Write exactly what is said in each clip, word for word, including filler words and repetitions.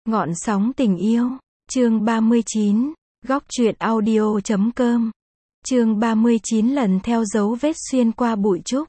Ngọn sóng tình yêu, chương ba mươi chín, góc truyện audio chấm com. Chương ba mươi chín lần theo dấu vết xuyên qua bụi trúc.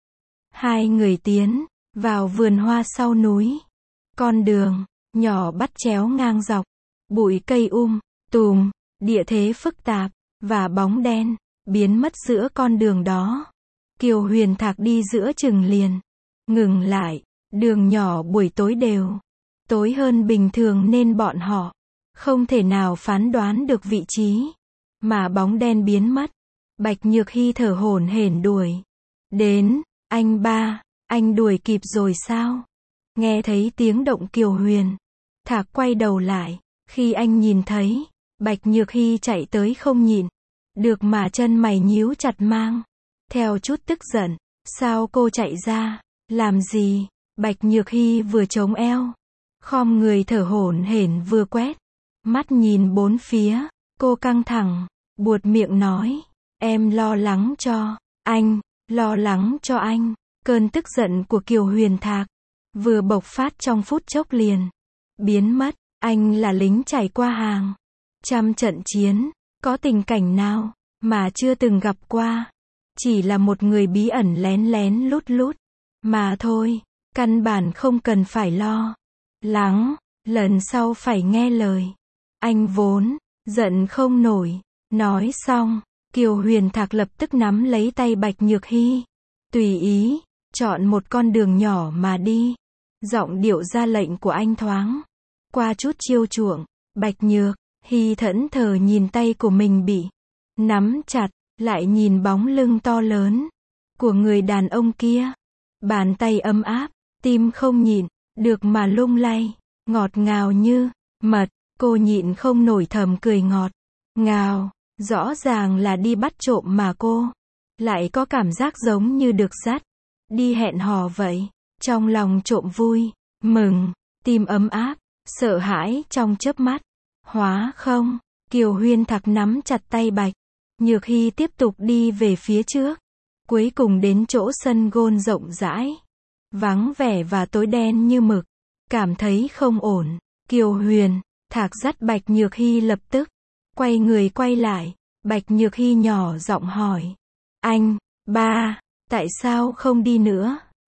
Hai người tiến vào vườn hoa sau núi. Con đường nhỏ bắt chéo ngang dọc, bụi cây um tùm, địa thế phức tạp và bóng đen biến mất giữa con đường đó. Kiều Huyền Thạc đi giữa chừng liền ngừng lại. Đường nhỏ buổi tối đều tối hơn bình thường nên bọn họ không thể nào phán đoán được vị trí mà bóng đen biến mất. Bạch Nhược Hy thở hổn hển đuổi đến. Anh ba, anh đuổi kịp rồi sao? Nghe thấy tiếng động Kiều Huyền Thạc quay đầu lại. Khi anh nhìn thấy Bạch Nhược Hy chạy tới không nhịn được mà chân mày nhíu chặt mang theo chút tức giận. Sao cô chạy ra? Làm gì? Bạch Nhược Hy vừa chống eo, khom người thở hổn hển vừa quét mắt nhìn bốn phía. Cô căng thẳng, buột miệng nói, em lo lắng cho anh, lo lắng cho anh. Cơn tức giận của Kiều Huyền Thạc vừa bộc phát trong phút chốc liền biến mất. Anh là lính trải qua hàng trăm trận chiến, có tình cảnh nào mà chưa từng gặp qua. Chỉ là một người bí ẩn lén lén lút lút mà thôi. Căn bản không cần phải lo lắng, lần sau phải nghe lời. Anh vốn giận không nổi. Nói xong, Kiều Huyền Thạc lập tức nắm lấy tay Bạch Nhược Hy, tùy ý chọn một con đường nhỏ mà đi. Giọng điệu ra lệnh của anh thoáng qua chút chiêu chuộng. Bạch Nhược Hy thẫn thờ nhìn tay của mình bị nắm chặt, lại nhìn bóng lưng to lớn của người đàn ông kia. Bàn tay ấm áp, tim không nhịn được mà lung lay, ngọt ngào như mật. Cô nhịn không nổi thầm cười ngọt ngào. Rõ ràng là đi bắt trộm mà cô lại có cảm giác giống như được dắt đi hẹn hò vậy. Trong lòng trộm vui, mừng, tim ấm áp, sợ hãi trong chớp mắt hóa không. Kiều Huyền Thạc nắm chặt tay Bạch Nhược Hy tiếp tục đi về phía trước. Cuối cùng đến chỗ sân gôn rộng rãi, vắng vẻ và tối đen như mực. Cảm thấy không ổn, Kiều Huyền Thạc dắt Bạch Nhược Hy lập tức quay người quay lại. Bạch Nhược Hy nhỏ giọng hỏi, anh ba, tại sao không đi nữa?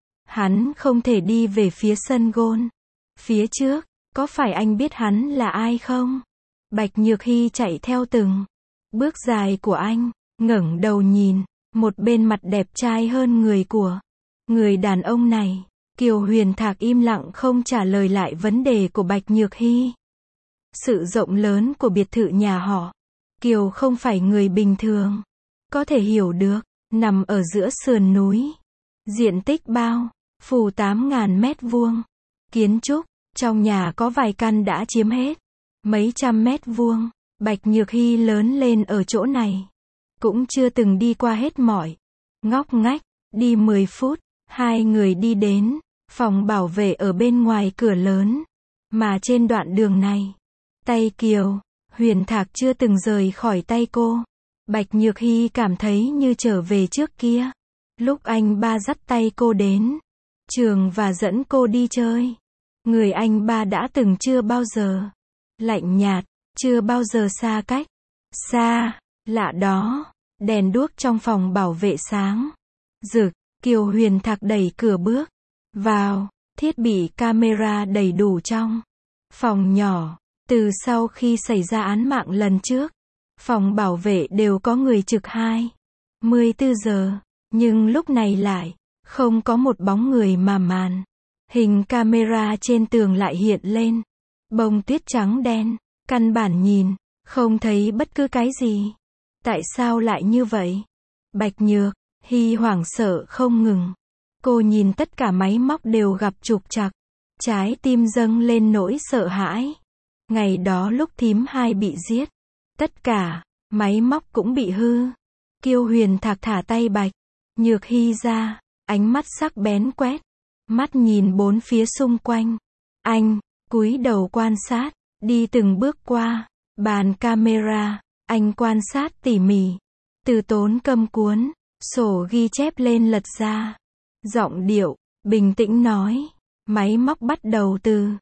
Hắn không thể đi về phía sân gôn phía trước. Có phải anh biết hắn là ai không? Bạch Nhược Hy chạy theo từng bước dài của anh, ngẩng đầu nhìn một bên mặt đẹp trai hơn người của người đàn ông này. Kiều Huyền Thạc im lặng không trả lời lại vấn đề của Bạch Nhược Hy. Sự rộng lớn của biệt thự nhà họ Kiều không phải người bình thường có thể hiểu được. Nằm ở giữa sườn núi, diện tích bao phủ tám nghìn mét vuông. Kiến trúc trong nhà có vài căn đã chiếm hết mấy trăm mét vuông. Bạch Nhược Hy lớn lên ở chỗ này, cũng chưa từng đi qua hết mọi ngóc ngách. Đi mười phút, hai người đi đến phòng bảo vệ ở bên ngoài cửa lớn. Mà trên đoạn đường này, tay Kiều Huyền Thạc chưa từng rời khỏi tay cô. Bạch Nhược Hy cảm thấy như trở về trước kia, lúc anh ba dắt tay cô đến trường và dẫn cô đi chơi. Người anh ba đã từng chưa bao giờ lạnh nhạt, chưa bao giờ xa cách. Xa lạ đó. Đèn đuốc trong phòng bảo vệ sáng rực. Kiều Huyền Thạc đẩy cửa bước vào. Thiết bị camera đầy đủ trong phòng nhỏ. Từ sau khi xảy ra án mạng lần trước, phòng bảo vệ đều có người trực hai mươi tư giờ. Nhưng lúc này lại không có một bóng người mà màn hình camera trên tường lại hiện lên bông tuyết trắng đen. Căn bản nhìn không thấy bất cứ cái gì. Tại sao lại như vậy? Bạch Nhược Hy hoảng sợ không ngừng. Cô nhìn tất cả máy móc đều gặp trục trặc. Trái tim dâng lên nỗi sợ hãi. Ngày đó lúc thím hai bị giết, tất cả máy móc cũng bị hư. Kiều Huyền Thạc thả tay Bạch Nhược Hy ra, ánh mắt sắc bén quét mắt nhìn bốn phía xung quanh. Anh cúi đầu quan sát, đi từng bước qua bàn camera. Anh quan sát tỉ mỉ, từ tốn cầm cuốn sổ ghi chép lên lật ra. Giọng điệu bình tĩnh nói, máy móc bắt đầu từ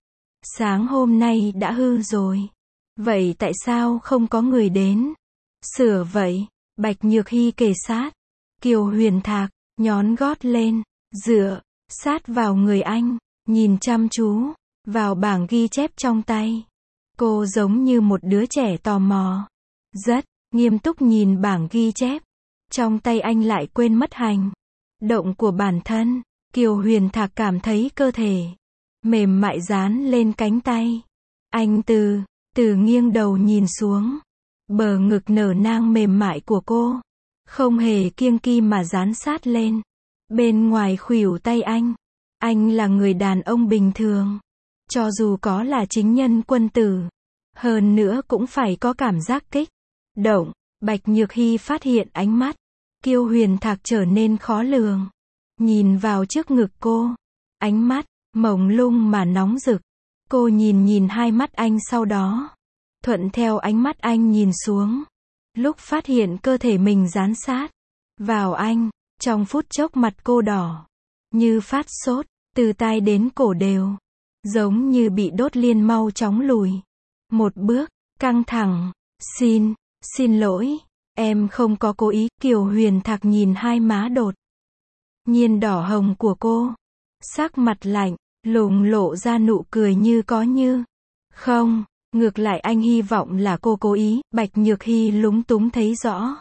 Sáng hôm nay đã hư rồi. Vậy tại sao không có người đến? Sửa vậy. Bạch Nhược Hy kề sát. Kiều Huyền Thạc, nhón gót lên, dựa, sát vào người anh, nhìn chăm chú, vào bảng ghi chép trong tay. Cô giống như một đứa trẻ tò mò. Rất, nghiêm túc nhìn bảng ghi chép. Trong tay anh lại quên mất hành động của bản thân. Kiều Huyền Thạc cảm thấy cơ thể mềm mại dán lên cánh tay. Anh từ, từ nghiêng đầu nhìn xuống. Bờ ngực nở nang mềm mại của cô. Không hề kiêng kỵ mà dán sát lên. Bên ngoài khuỷu tay anh. Anh là người đàn ông bình thường. Cho dù có là chính nhân quân tử. Hơn nữa cũng phải có cảm giác kích động. Bạch Nhược Hy phát hiện ánh mắt Kiều Huyền Thạc trở nên khó lường. Nhìn vào trước ngực cô. Ánh mắt mông lung mà nóng rực. Cô nhìn nhìn hai mắt anh sau đó. Thuận theo ánh mắt anh nhìn xuống. Lúc phát hiện cơ thể mình dán sát vào anh. Trong phút chốc mặt cô đỏ. Như phát sốt. Từ tai đến cổ đều. Giống như bị đốt liên mau chóng lùi. Một bước. Căng thẳng. Xin. Xin lỗi. Em không có cố ý. Kiều Huyền Thạc nhìn hai má đột nhiên đỏ hồng của cô. Sắc mặt lạnh. Lùng lộ ra nụ cười như có như không. Ngược lại anh hy vọng là cô cố ý. Bạch Nhược Hy lúng túng thấy rõ.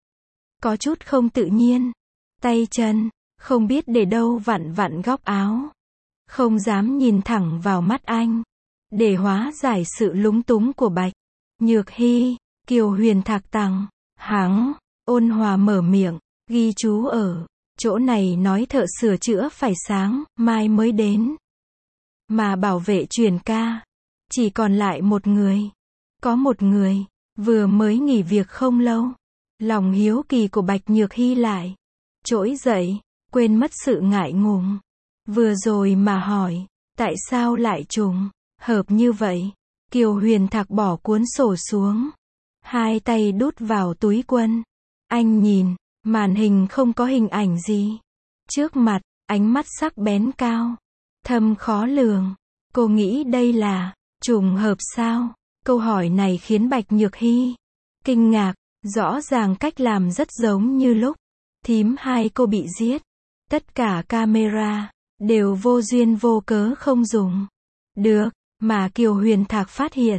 Có chút không tự nhiên. Tay chân. Không biết để đâu vặn vặn góc áo. Không dám nhìn thẳng vào mắt anh. Để hóa giải sự lúng túng của Bạch Nhược Hy. Kiều Huyền Thạc tằng hắng. Ôn hòa mở miệng. Ghi chú ở chỗ này nói thợ sửa chữa phải sáng mai mới đến. Mà bảo vệ truyền ca. Chỉ còn lại một người. Có một người. Vừa mới nghỉ việc không lâu. Lòng hiếu kỳ của Bạch Nhược Hy lại trỗi dậy. Quên mất sự ngại ngùng vừa rồi mà hỏi. Tại sao lại trùng hợp như vậy? Kiều Huyền Thạc bỏ cuốn sổ xuống. Hai tay đút vào túi quần. Anh nhìn. Màn hình không có hình ảnh gì. Trước mặt. Ánh mắt sắc bén cao. Thâm khó lường. Cô nghĩ đây là trùng hợp sao? Câu hỏi này khiến Bạch Nhược Hy kinh ngạc. Rõ ràng cách làm rất giống như lúc thím hai cô bị giết. Tất cả camera đều vô duyên vô cớ không dùng được. Mà Kiều Huyền Thạc phát hiện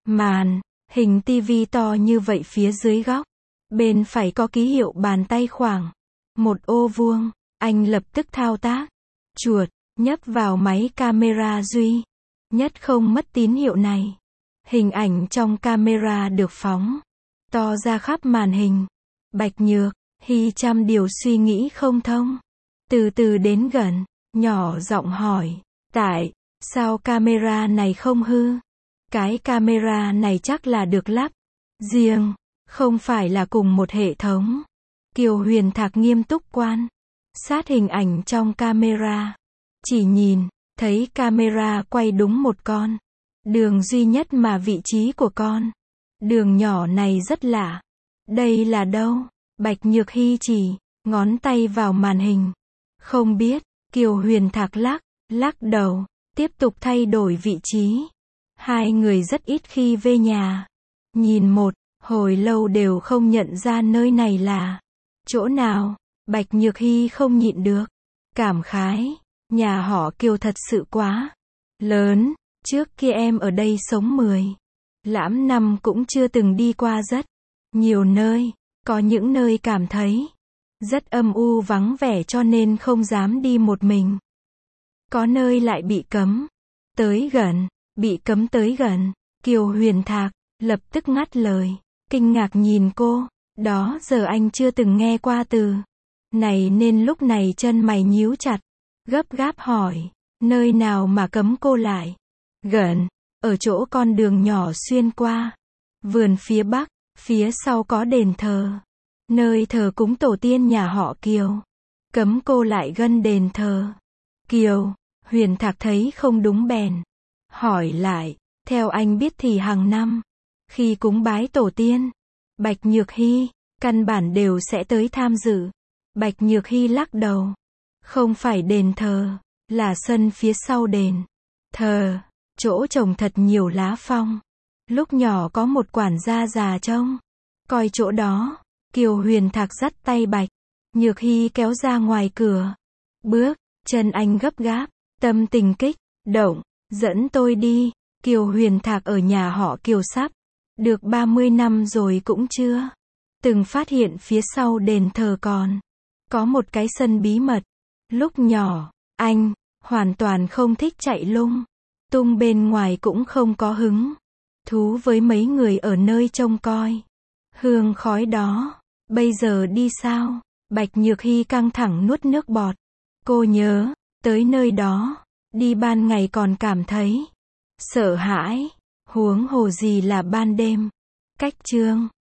màn hình tivi to như vậy phía dưới góc bên phải có ký hiệu bàn tay khoảng một ô vuông. Anh lập tức thao tác chuột nhấp vào máy camera duy nhất không mất tín hiệu này. Hình ảnh trong camera được phóng to ra khắp màn hình. Bạch Nhược Hy trăm điều suy nghĩ không thông. Từ từ đến gần, nhỏ giọng hỏi. Tại sao camera này không hư? Cái camera này chắc là được lắp riêng, không phải là cùng một hệ thống. Kiều Huyền Thạc nghiêm túc quan sát hình ảnh trong camera. Chỉ nhìn, thấy camera quay đúng một con đường duy nhất mà vị trí của con đường nhỏ này rất lạ. Đây là đâu? Bạch Nhược Hy chỉ ngón tay vào màn hình. Không biết. Kiều Huyền Thạc lắc, lắc đầu, tiếp tục thay đổi vị trí. Hai người rất ít khi về nhà. Nhìn một hồi lâu đều không nhận ra nơi này là chỗ nào. Bạch Nhược Hy không nhịn được cảm khái. Nhà họ Kiều thật sự quá lớn. Trước kia em ở đây sống mười lăm năm cũng chưa từng đi qua rất nhiều nơi. Có những nơi cảm thấy rất âm u vắng vẻ cho nên không dám đi một mình. Có nơi lại bị cấm tới gần, bị cấm tới gần. Kiều Huyền Thạc lập tức ngắt lời, kinh ngạc nhìn cô. Đó giờ anh chưa từng nghe qua từ này nên lúc này chân mày nhíu chặt, gấp gáp hỏi, nơi nào mà cấm cô lại gần? Ở chỗ con đường nhỏ xuyên qua vườn phía bắc, phía sau có đền thờ, nơi thờ cúng tổ tiên nhà họ Kiều. Cấm cô lại gần đền thờ. Kiều Huyền Thạc thấy không đúng bèn hỏi lại, theo anh biết thì hàng năm khi cúng bái tổ tiên, Bạch Nhược Hy căn bản đều sẽ tới tham dự. Bạch Nhược Hy lắc đầu, không phải đền thờ, là sân phía sau đền thờ. chỗ trồng thật nhiều lá phong. Lúc nhỏ có một quản gia già trông coi chỗ đó. Kiều Huyền Thạc dắt tay Bạch Nhược Hy kéo ra ngoài cửa. Bước chân anh gấp gáp, tâm tình kích động, dẫn tôi đi. Kiều Huyền Thạc ở nhà họ Kiều sắp được ba mươi năm rồi cũng chưa từng phát hiện phía sau đền thờ còn có một cái sân bí mật. Lúc nhỏ, anh hoàn toàn không thích chạy lung tung bên ngoài, cũng không có hứng thú với mấy người ở nơi trông coi hương khói đó. Bây giờ đi sao? Bạch Nhược Hy căng thẳng nuốt nước bọt. Cô nhớ tới nơi đó, đi ban ngày còn cảm thấy sợ hãi, huống hồ gì là ban đêm. Cách chương